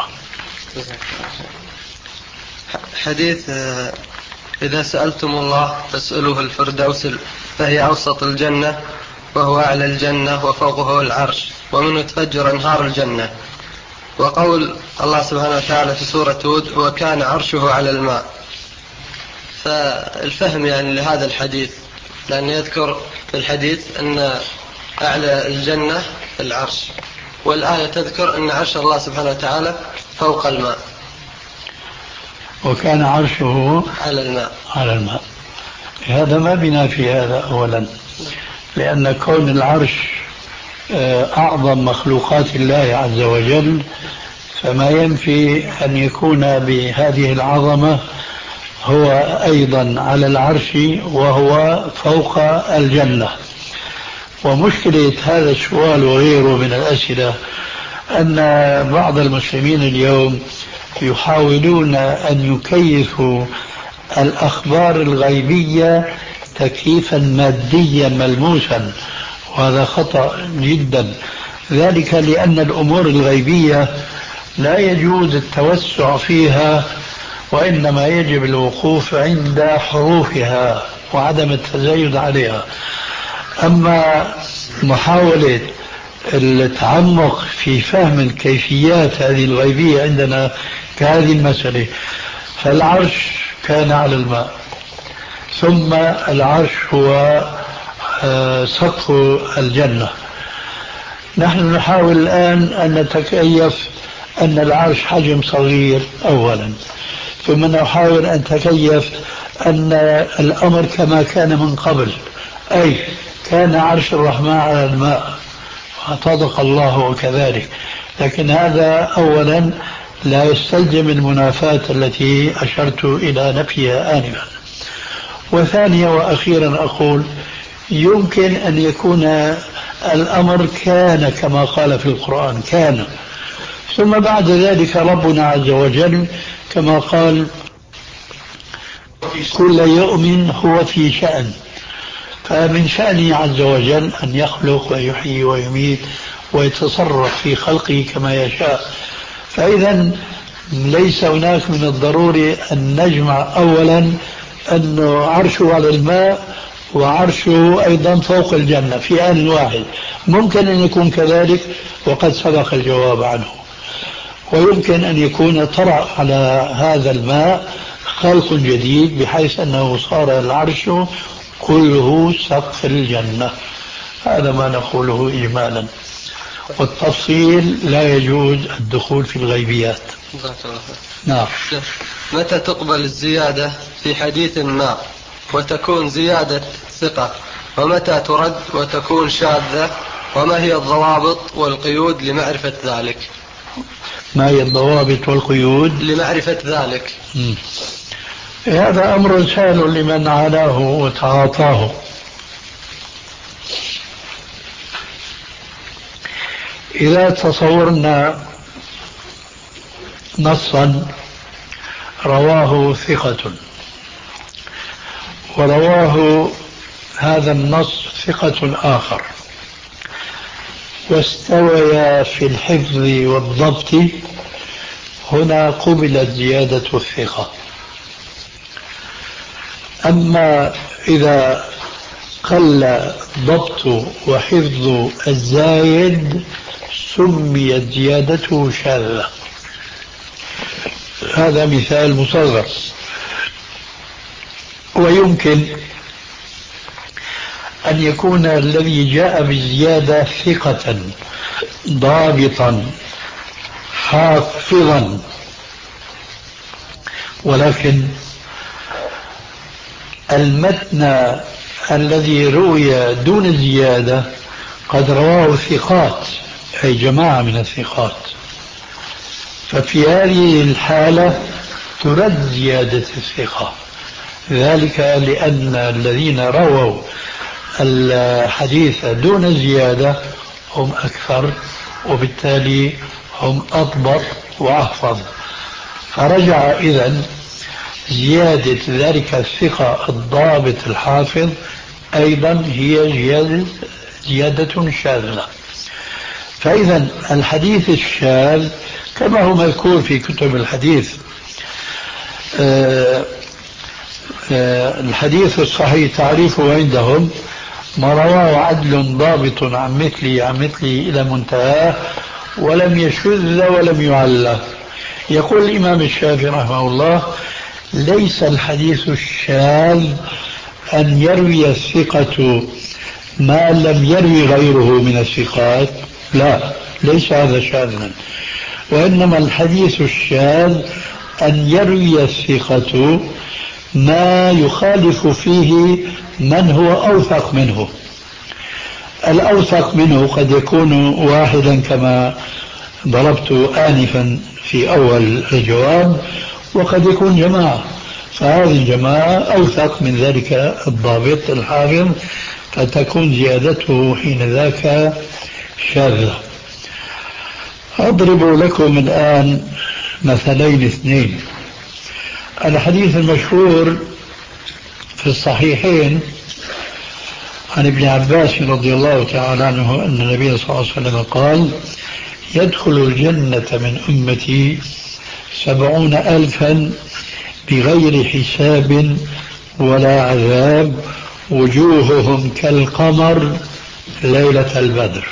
حديث إذا سألتم الله فاسألوه الفردوس فهي أوسط الجنة وهو أعلى الجنة وفوقه العرش ومنه تفجر أنهار الجنة. وقول الله سبحانه وتعالى في سورة هود وكان عرشه على الماء. فالفهم يعني لهذا الحديث، لأن يذكر في الحديث أن أعلى الجنة العرش، والآية تذكر أن عرش الله سبحانه وتعالى فوق الماء. وكان عرشه على الماء. على الماء هذا ما بنا في هذا أولا، لأن كون العرش أعظم مخلوقات الله عز وجل، فما ينفي أن يكون بهذه العظمة هو أيضا على العرش وهو فوق الجنة. ومشكلة هذا السؤال وغيره من الأسئلة أن بعض المسلمين اليوم يحاولون أن يكيفوا الأخبار الغيبية تكييفا ماديا ملموسا، وهذا خطأ جدا. ذلك لأن الأمور الغيبية لا يجوز التوسع فيها، وإنما يجب الوقوف عند حروفها وعدم التزايد عليها. أما محاولة التعمق في فهم الكيفيات هذه الغيبية عندنا كهذه المسألة، فالعرش كان على الماء، ثم العرش هو سقف الجنة. نحن نحاول الآن أن نتكيف أن العرش حجم صغير أولا، ثم نحاول أن نتكيف أن الأمر كما كان من قبل، أي كان عرش الرحمن على الماء، وصدق الله وكذلك. لكن هذا أولا لا يستلزم المنافاة التي أشرت إلى نفيها آنفا. وثانيا وأخيرا أقول يمكن أن يكون الأمر كان كما قال في القرآن كان، ثم بعد ذلك ربنا عز وجل كما قال كل يوم هو في شأن، فمن شأنه عز وجل أن يخلق ويحيي ويميت ويتصرف في خلقه كما يشاء. فإذا ليس هناك من الضروري أن نجمع أولا أنه عرشه على الماء وعرشه أيضا فوق الجنة في آن واحد. ممكن أن يكون كذلك وقد سبق الجواب عنه، ويمكن أن يكون طرأ على هذا الماء خلق جديد بحيث أنه صار العرش كله سقف الجنة. هذا ما نقوله إجمالا، والتفصيل لا يجوز الدخول في الغيبيات. نعم. متى تقبل الزيادة في حديث ما وتكون زيادة ثقة، ومتى ترد وتكون شاذة، وما هي الضوابط والقيود لمعرفة ذلك؟ ما هي الضوابط والقيود لمعرفة ذلك؟ م. هذا أمر سهل لمن عاناه وتعاطاه. إذا تصورنا نصا رواه ثقة ورواه هذا النص ثقة آخر واستويا في الحفظ والضبط، هنا قبلت زيادة الثقة. أما إذا قل ضبط وحفظ الزايد سميت زيادته شاذة. هذا مثال مصغر. ويمكن أن يكون الذي جاء بالزيادة ثقة ضابطا حافظا، ولكن المتن الذي روي دون زيادة قد رواه ثقات، أي جماعة من الثقات، ففي هذه الحالة ترد زيادة الثقة، ذلك لأن الذين رووا الحديث دون زيادة هم أكثر، وبالتالي هم أضبط وأحفظ، فرجع إذن زيادة ذلك الثقة الضابط الحافظ أيضا هي زيادة, زيادة شاذة. فإذا الحديث الشاذ كما هو مذكور في كتب الحديث، آه آه الحديث الصحيح تعريفه عندهم ما رواه عدل ضابط عن مثلي عن مثلي إلى منتهاه ولم يشذ ولم يعلى. يقول الإمام الشافعي رحمه الله: ليس الحديث الشاذ أن يروي الثقة ما لم يروي غيره من الثقات، لا، ليس هذا شاذا، وإنما الحديث الشاذ أن يروي الثقة ما يخالف فيه من هو أوثق منه. الأوثق منه قد يكون واحدا كما ضربت آنفا في أول الجواب، وقد يكون جماعة، فهذه الجماعة أوثق من ذلك الضابط الحافظ، فتكون زيادته حين ذاك شاذة. أضرب لكم الآن مثلين اثنين. الحديث المشهور في الصحيحين عن ابن عباس رضي الله تعالى عنه أن النبي صلى الله عليه وسلم قال: يدخل الجنة من أمتي سبعون ألفا بغير حساب ولا عذاب، وجوههم كالقمر ليلة البدر.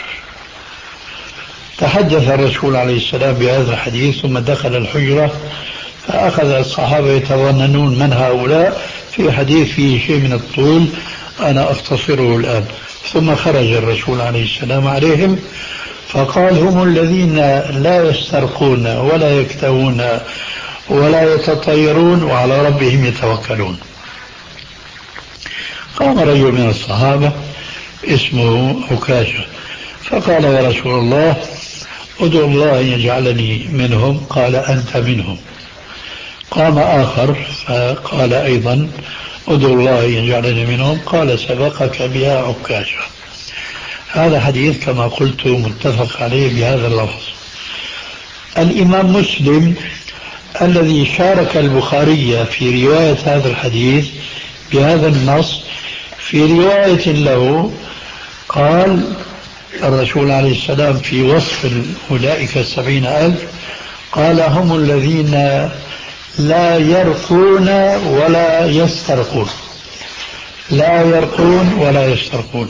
تحدث الرسول عليه السلام بهذا الحديث ثم دخل الحجرة، فأخذ الصحابة يتظننون من هؤلاء في حديث فيه شيء من الطول، أنا أختصره الآن. ثم خرج الرسول عليه السلام عليهم فقال: هم الذين لا يسترقون ولا يكتوون ولا يتطيرون وعلى ربهم يتوكلون. قام رجل من الصحابة اسمه عكاشة فقال: يا رسول الله، ادعو الله أن يجعلني منهم. قال: أنت منهم. قام آخر فقال أيضا: ادعو الله أن يجعلني منهم. قال: سبقك بها عكاشة. هذا حديث كما قلت متفق عليه بهذا اللفظ. الإمام مسلم الذي شارك البخاري في رواية هذا الحديث بهذا النص، في رواية له قال الرسول عليه السلام في وصف أولئك السبعين ألف، قال: هم الذين لا يرقون ولا يسترقون. لا يرقون ولا يسترقون.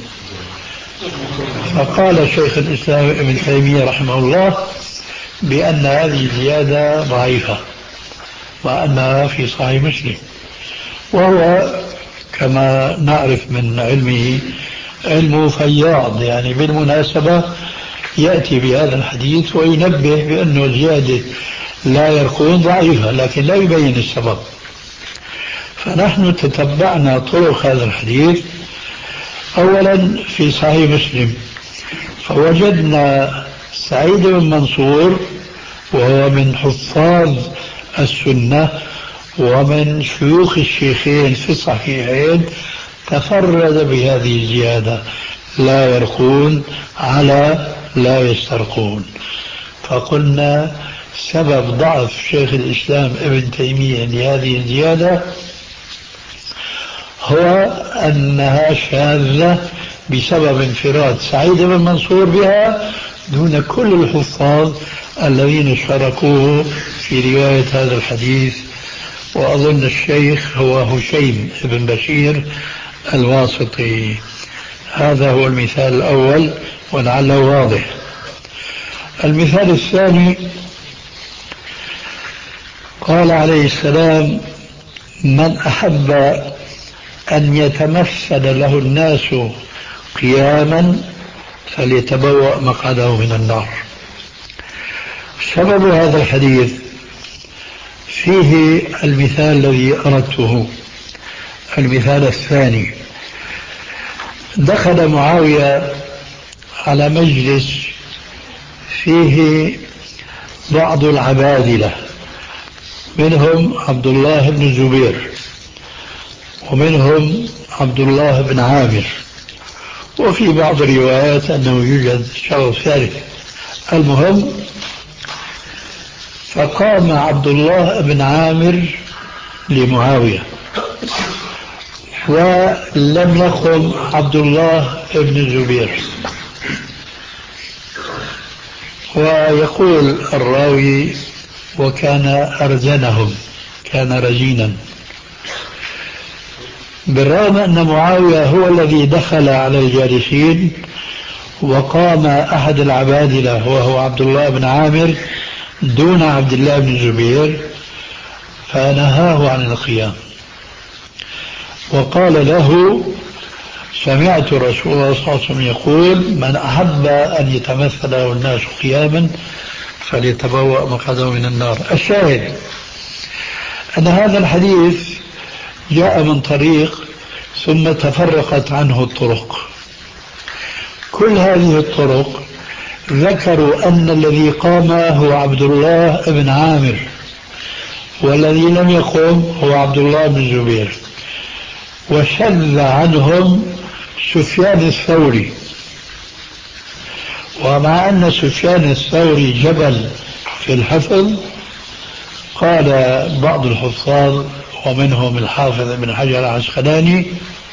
فقال شيخ الإسلام ابن تيمية رحمه الله بأن هذه زيادة ضعيفة وأنها في صحيح مسلم، وهو كما نعرف من علمه علمه فياض، يعني بالمناسبة يأتي بهذا الحديث وينبه بأنه زيادة لا يرقون ضعيفة، لكن لا يبين السبب. فنحن تتبعنا طرق هذا الحديث أولا في صحيح مسلم، فوجدنا سعيد بن منصور وهو من حفاظ السنة ومن شيوخ الشيخين في الصحيحين تفرد بهذه الزيادة: لا يرقون على لا يسترقون. فقلنا سبب ضعف شيخ الإسلام ابن تيمية لهذه الزيادة هو أنها شاذة بسبب انفراد سعيد بن منصور بها دون كل الحفاظ الذين شاركوه في رواية هذا الحديث، وأظن الشيخ هو هشيم بن بشير الواسطي. هذا هو المثال الأول ولعله واضح. المثال الثاني قال عليه السلام: من أحب أن يتمثل له الناس قياما فليتبوأ مقعده من النار. سبب هذا الحديث فيه المثال الذي أردته، المثال الثاني. دخل معاوية على مجلس فيه بعض العبادلة، منهم عبد الله بن الزبير، ومنهم عبد الله بن عامر، وفي بعض الروايات أنه يوجد شخص ثالث. المهم، فقام عبد الله بن عامر لمعاوية، ولم يقم عبد الله بن الزبير. ويقول الراوي: وكان أرزنهم، كان رزينا. بالرغم أن معاوية هو الذي دخل على الجالسين، وقام أحد العبادلة وهو عبد الله بن عامر دون عبد الله بن الزبير، فنهاه عن القيام وقال له: سمعت رسول الله صلى الله عليه وسلم يقول: من أحب أن يتمثل له الناس قياما فليتبوأ مقعده من النار. الشاهد أن هذا الحديث جاء من طريق ثم تفرقت عنه الطرق. كل هذه الطرق ذكروا أن الذي قام هو عبد الله بن عامر، والذي لم يقم هو عبد الله بن الزبير. وشذ عنهم سفيان الثوري، ومع أن سفيان الثوري جبل في الحفظ، قال بعض الحفاظ ومنهم الحافظ ابن حجر العسقلاني،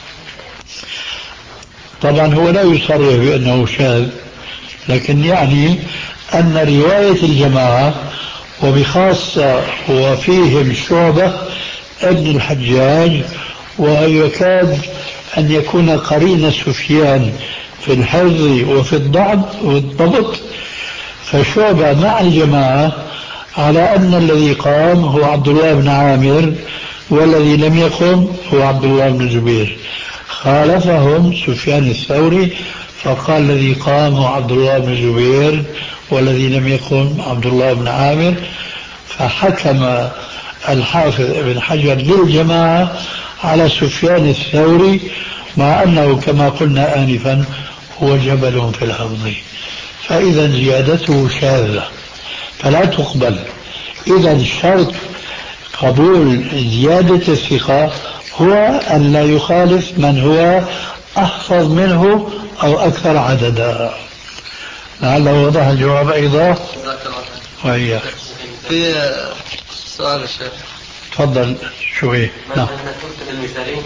طبعا هو لا يصرح بأنه شاذ، لكن يعني أن رواية الجماعة وبخاصة وفيهم شعبة ابن الحجاج، ويكاد أن يكون قرين سفيان في الحفظ وفي الضبط والضبط، فشعبة مع الجماعة على أن الذي قام هو عبد الله بن عامر، والذي لم يقم هو عبد الله بن الزبير. خالفهم سفيان الثوري فقال: الذي قام هو عبد الله بن الزبير، والذي لم يقم عبد الله بن عامر. فحكم الحافظ ابن حجر للجماعة على سفيان الثوري، مع أنه كما قلنا آنفا هو جبل في الحفظ، فإذا زيادته شاذة فلا تقبل. إذا شرط قبول زيادة الثقة هو أن لا يخالف من هو أحفظ منه أو أكثر عددا. لعل وضح الجواب أيضا. وهي في سؤال الشيخ، تفضل. شوي. نعم. قلت المثالين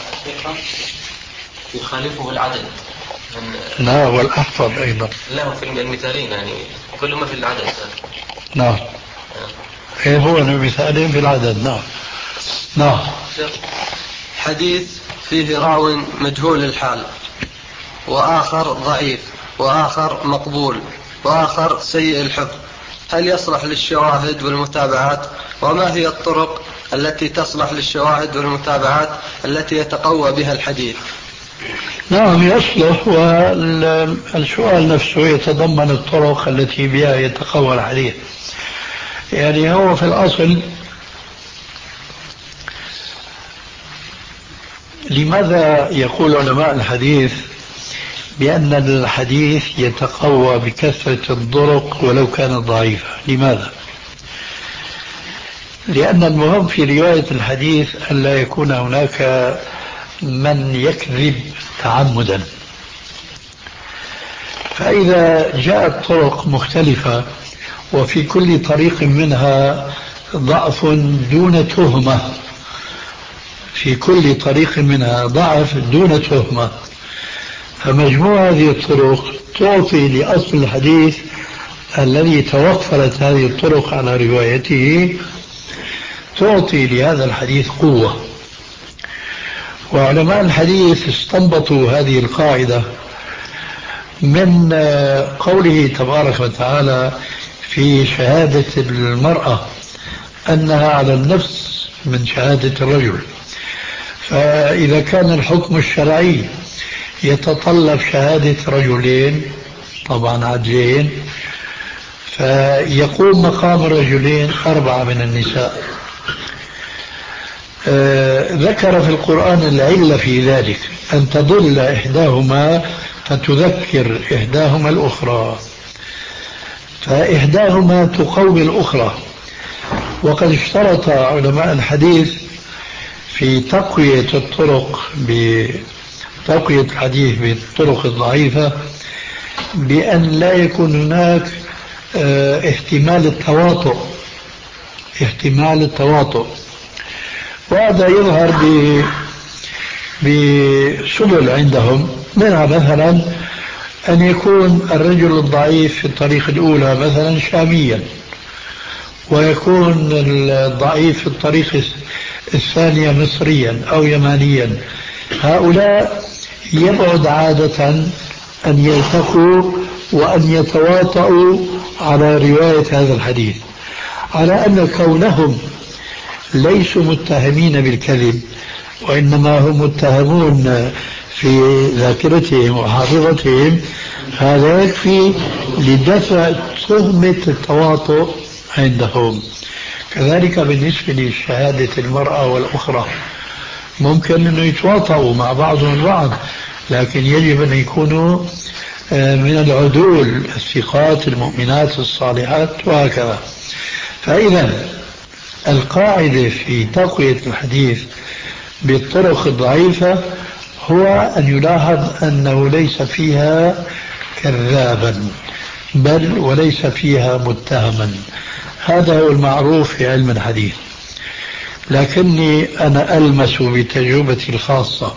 يخالفه العدد. لا، والأحفظ أيضا. لا، في المثالين يعني كل ما في العدد. نعم. إيه هو المثالين في العدد. نعم. نعم. حديث فيه راو مجهول الحال، وآخر ضعيف، وآخر مقبول، وآخر سيء الحفظ، هل يصلح للشواهد والمتابعات؟ وما هي الطرق التي تصلح للشواهد والمتابعات التي يتقوى بها الحديث؟ نعم يصلح، والسؤال نفسه يتضمن الطرق التي بها يتقوى الحديث. يعني هو في الأصل لماذا يقول علماء الحديث بأن الحديث يتقوى بكثرة الطرق ولو كانت ضعيفة؟ لماذا؟ لأن المهم في رواية الحديث أن لا يكون هناك من يكذب تعمدا. فإذا جاءت طرق مختلفة وفي كل طريق منها ضعف دون تهمة، في كل طريق منها ضعف دون تهمة، فمجموع هذه الطرق تعطي لأصل الحديث الذي توفرت هذه الطرق على روايته، تعطي لهذا الحديث قوة. وعلماء الحديث استنبطوا هذه القاعدة من قوله تبارك وتعالى في شهادة المرأة أنها على النفس من شهادة الرجل، فإذا كان الحكم الشرعي يتطلب شهادة رجلين طبعا عدلين، فيقوم مقام الرجلين أربعة من النساء. آه ذكر في القرآن العلة في ذلك، أن تضل إحداهما فتذكر إحداهما الأخرى، فإحداهما تقوي الأخرى. وقد اشترط علماء الحديث في تقوية الطرق بتقوية الحديث بالطرق الضعيفة بأن لا يكون هناك اه احتمال التواطؤ احتمال التواطؤ وهذا يظهر بسبل عندهم، منها مثلا أن يكون الرجل الضعيف في الطريق الأولى مثلا شاميا، ويكون الضعيف في الطريق الثانية مصريا أو يمانيا. هؤلاء يبعد عادة أن يلتقوا وأن يتواطؤوا على رواية هذا الحديث، على أن كونهم ليسوا متهمين بالكذب وإنما هم متهمون في ذاكرتهم وحافظتهم، هذا يكفي لدفع تهمة التواطؤ عندهم. كذلك بالنسبة لشهادة المرأة والأخرى، ممكن أن يتواطؤوا مع بعضهم البعض، لكن يجب أن يكونوا من العدول الثقات المؤمنات الصالحات وهكذا. فإذا القاعدة في تقوية الحديث بالطرق الضعيفة هو أن يلاحظ أنه ليس فيها كذابا بل وليس فيها متهما. هذا هو المعروف في علم الحديث. لكني أنا ألمس بتجربتي الخاصة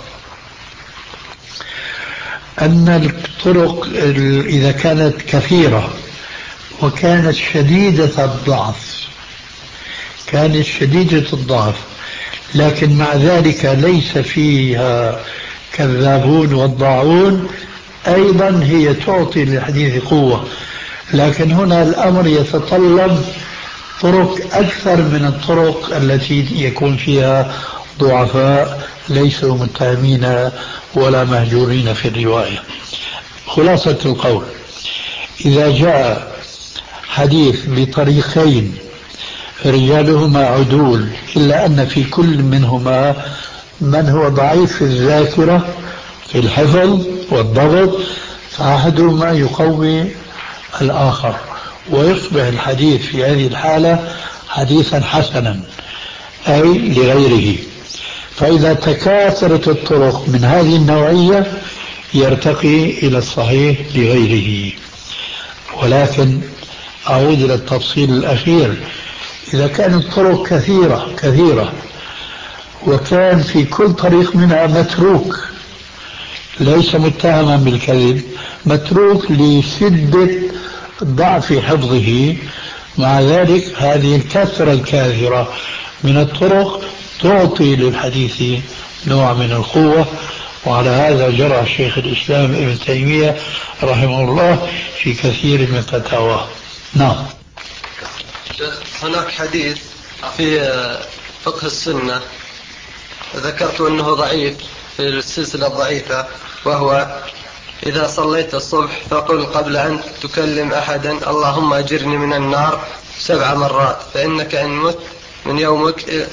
أن الطرق إذا كانت كثيرة وكانت شديدة الضعف كانت شديدة الضعف لكن مع ذلك ليس فيها كذابون وضاعون، أيضا هي تعطي للحديث قوة. لكن هنا الأمر يتطلب طرق أكثر من الطرق التي يكون فيها ضعفاء ليسوا متهمين ولا مهجورين في الرواية. خلاصة القول، إذا جاء حديث بطريقين رجالهما عدول إلا أن في كل منهما من هو ضعيف في الذاكرة في الحفظ والضبط، فأحدهما يقوي الآخر ويصبح الحديث في هذه الحالة حديثا حسنا أي لغيره. فإذا تكاثرت الطرق من هذه النوعية يرتقي إلى الصحيح لغيره. ولكن أعود إلى التفصيل الأخير، إذا كانت الطرق كثيرة كثيرة وكان في كل طريق منها متروك ليس متهما بالكذب، متروك لشدة ضعف حفظه، مع ذلك هذه الكثرة الكاثرة من الطرق تعطي للحديث نوع من القوة. وعلى هذا جرى شيخ الإسلام ابن تيمية رحمه الله في كثير من فتاواه. نعم. هناك حديث في فقه السنة ذكرت أنه ضعيف في السلسلة الضعيفة، وهو إذا صليت الصبح فقل قبل أن تكلم أحدا اللهم أجرني من النار سبع مرات، فإنك إن مت من يومك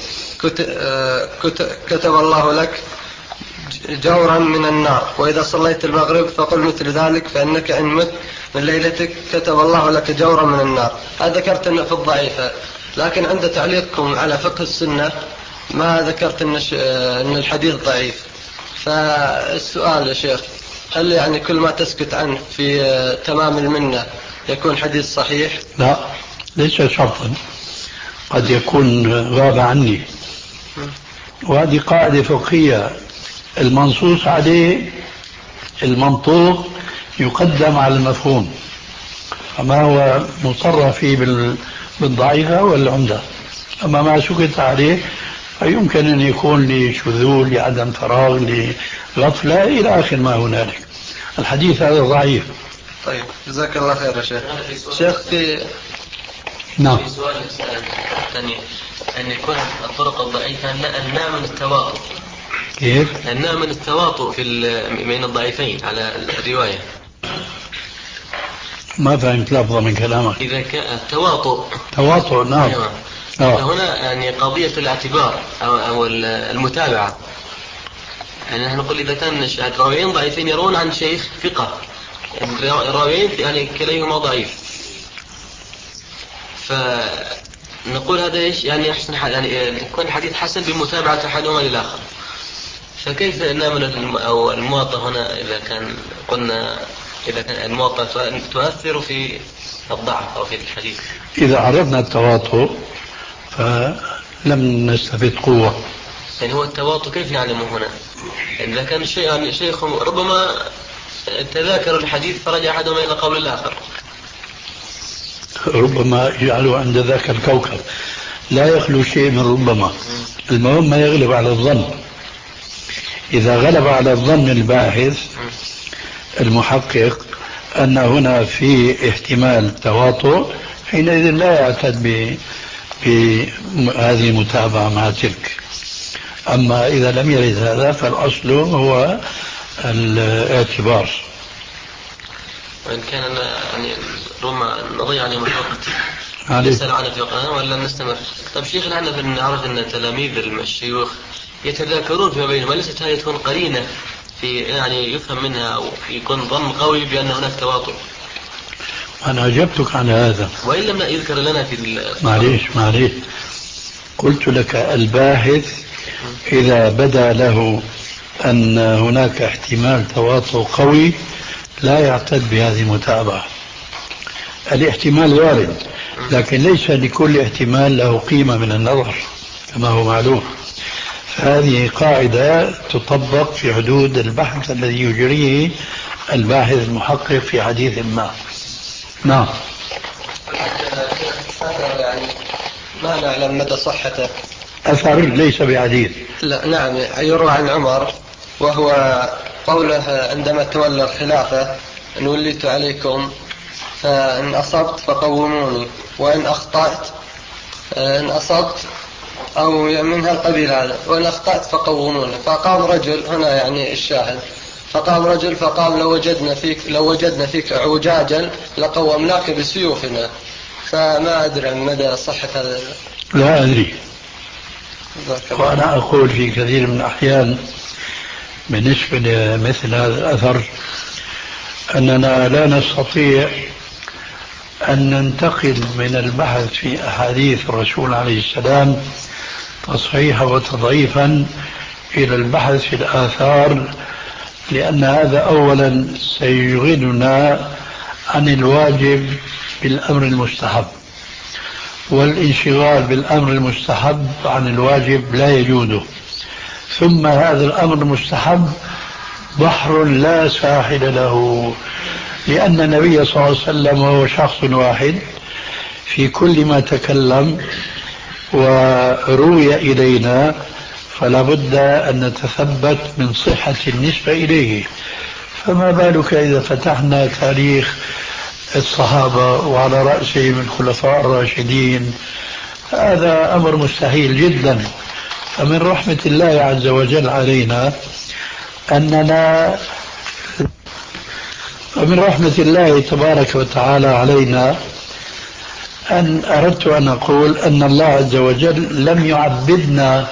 كتب الله لك جورا من النار. وإذا صليت المغرب فقل مثل ذلك، فإنك إن مت من ليلتك كتب الله لك جورا من النار. هذا ذكرت أنه في الضعيفة، لكن عند تعليقكم على فقه السنة ما ذكرت أن الحديث ضعيف. فالسؤال يا شيخ، هل يعني كل ما تسكت عنه في تمام المنة يكون حديث صحيح؟ لا، ليس شرطا، قد يكون غاب عني، وهذه قاعدة فقهية المنصوص عليه المنطوق يقدم على المفهوم، أما هو مصرح فيه بالضعيفة والعمدة. أما ما سكت عليه فيمكن أن يكون لشذوذ لعدم فراغ لغفلة إلى آخر ما هنالك. الحديث هذا ضعيف. طيب جزاك الله خير يا شيخ. شيخ في نعم في سؤال ثاني، أن يكون الطرق الضعيفة النوع من التواطؤ، كيف؟ أنها من التواطؤ في بين الضعيفين على الرواية. ما فهمت لفظة من كلامك. إذا كان التواطؤ تواطؤ نعم. أيوة. آه. فهنا يعني قضية الاعتبار أو, أو المتابعة، يعني نحن نقول إذا كان الراويين ضعيفين يرون عن شيخ ثقة، الراويين يعني كليهما ضعيف، فنقول هذا إيش يعني أحسن يعني يكون الحديث حسن بمتابعة أحدهما للآخر. فكيف نعمل أو المواطأة هنا إذا كان قلنا إذا كان المواطأة تؤثر في الضعف أو في الحديث؟ إذا عرفنا التواطؤ فلم نستفد قوة. يعني هو التواطؤ كيف نعلمه هنا؟ إذا كان شيء يعني شيخ ربما تذاكر الحديث فرجع أحدهما إلى قول الآخر، ربما يجعله عند ذاك الكوكب، لا يخلو شيء من ربما. المهم ما يغلب على الظن. إذا غلب على الظن الباحث المحقق أن هنا في احتمال تواطؤ، حينئذ لا يعتد بهذه المتابعة مع تلك. أما إذا لم يرد هذا فالأصل هو الاعتبار. وإن كان يعني ربما نضيع عليهم الوقت نسأل عنه في وقتنا ولا نستمر؟ طيب شيخ نحن نعرف أن تلاميذ الشيوخ يتذاكرون فيما بينهم، ليست هذه تكون قرينة في يعني يفهم منها أو يكون ظن قوي بأن هناك تواطؤ؟ أنا أجبتك عن هذا وإن لم يذكر لنا في معليش معليش قلت لك الباحث إذا بدا له أن هناك احتمال تواطؤ قوي لا يعتد بهذه المتابعة. الاحتمال وارد، لكن ليس لكل احتمال له قيمة من النظر كما هو معلوم. هذه قاعدة تطبق في حدود البحث الذي يجريه الباحث المحقق في حديث ما. نعم. يعني ما نعلم مدى صحته. أثر ليس بحديث. لا نعم، يروى عن عمر وهو قوله عندما تولى الخلافة: إن وليت عليكم فإن أصبت فقوموني وإن أخطأت إن أصبت أو من هالقبيل هذا، وإن أخطأت فقوموني. فقام رجل هنا يعني الشاهد، فقام رجل فقال: لو وجدنا فيك لو وجدنا فيك اعوجاجا لقومناك بسيوفنا. فما أدري عن مدى صحة هذا. لا أدري. وأنا أقول في كثير من الأحيان بالنسبة لمثل هذا الأثر أننا لا نستطيع أن ننتقل من البحث في أحاديث الرسول عليه السلام تصحيحا وتضعيفا إلى البحث في الآثار، لأن هذا أولا سيشغلنا عن الواجب بالأمر المستحب، والانشغال بالأمر المستحب عن الواجب لا يجوز. ثم هذا الأمر المستحب بحر لا ساحل له، لأن النبي صلى الله عليه وسلم وهو شخص واحد في كل ما تكلم وروي إلينا، فلا بد أن نتثبت من صحة النسبة إليه. فما بالك إذا فتحنا تاريخ الصحابة وعلى رأسهم الخلفاء الراشدين؟ هذا أمر مستحيل جدا. فمن رحمة الله عز وجل علينا أننا ومن رحمة الله تبارك وتعالى علينا أن أردت أن أقول أن الله عز وجل لم يعبدنا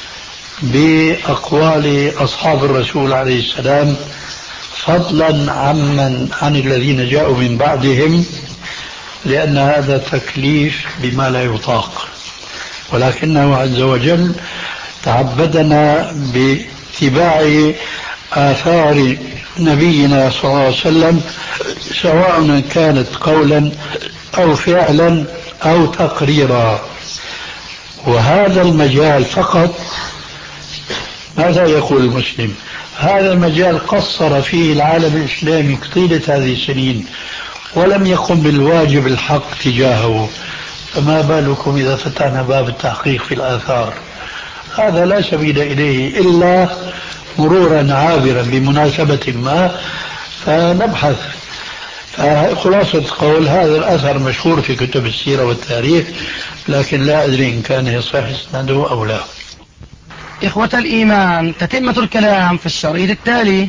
بأقوال أصحاب الرسول عليه السلام فضلا عمن عن الذين جاءوا من بعدهم، لأن هذا تكليف بما لا يطاق، ولكنه عز وجل تعبدنا باتباع آثار نبينا صلى الله عليه وسلم، سواء كانت قولا أو فعلا أو تقريرا. وهذا المجال فقط ماذا يقول المسلم؟ هذا المجال قصر فيه العالم الإسلامي طيلة هذه السنين ولم يقم بالواجب الحق تجاهه، فما بالكم إذا فتحنا باب التحقيق في الآثار؟ هذا لا سبيل إليه إلا مرورا عابرا بمناسبة ما فنبحث. خلاصة قول هذا الأثر مشهور في كتب السيرة والتاريخ، لكن لا أدري إن كان يصح إسناده أو لا. إخوة الإيمان، تتمة الكلام في الشريط التالي.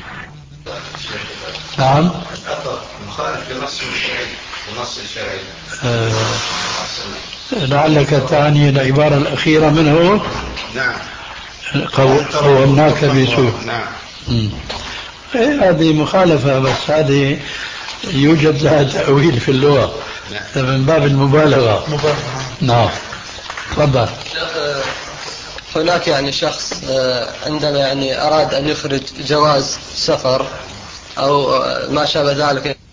نعم. مخالف لنص الشرعي ونص الشرعي. آه. لعلك تعني العبارة الأخيرة منه. نعم. قومناك بسوء. نعم. إيه هذه مخالفة، بس هذه يوجد لها تأويل في اللغة. نعم. من باب المبالغة. مبالغة. نعم. تفضل. هناك يعني شخص عندما يعني أراد أن يخرج جواز سفر أو ما شابه ذلك